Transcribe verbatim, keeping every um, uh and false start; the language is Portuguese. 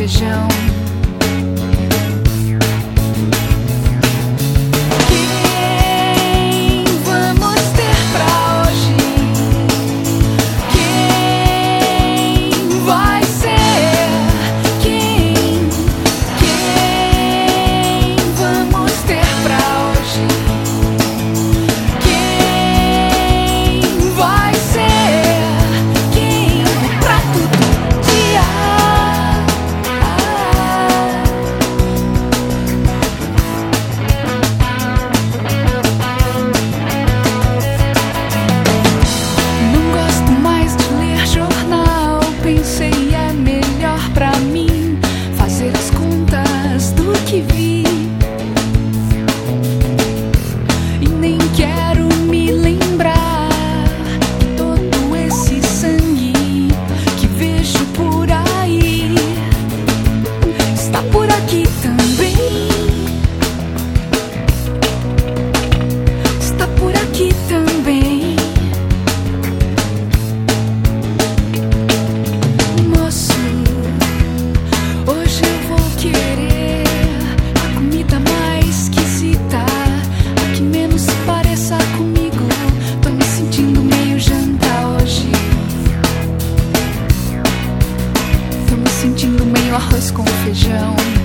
feijão. Quem vamos ter pra hoje? Quem vai ser? Quem? Quem vamos ter pra hoje? Quem vai ser? Quem? O prato do dia. Não gosto mais de ler jornal. Pensei, é melhor pra mim fazer as contas do que vi. E nem quero me lembrar que todo esse sangue que vejo por aí está por aqui também. Está por aqui também. Moço, hoje eu vou querer a comida mais esquisita, a que menos se pareça comigo. Tô me sentindo meio janta hoje. Tô me sentindo meio arroz com feijão.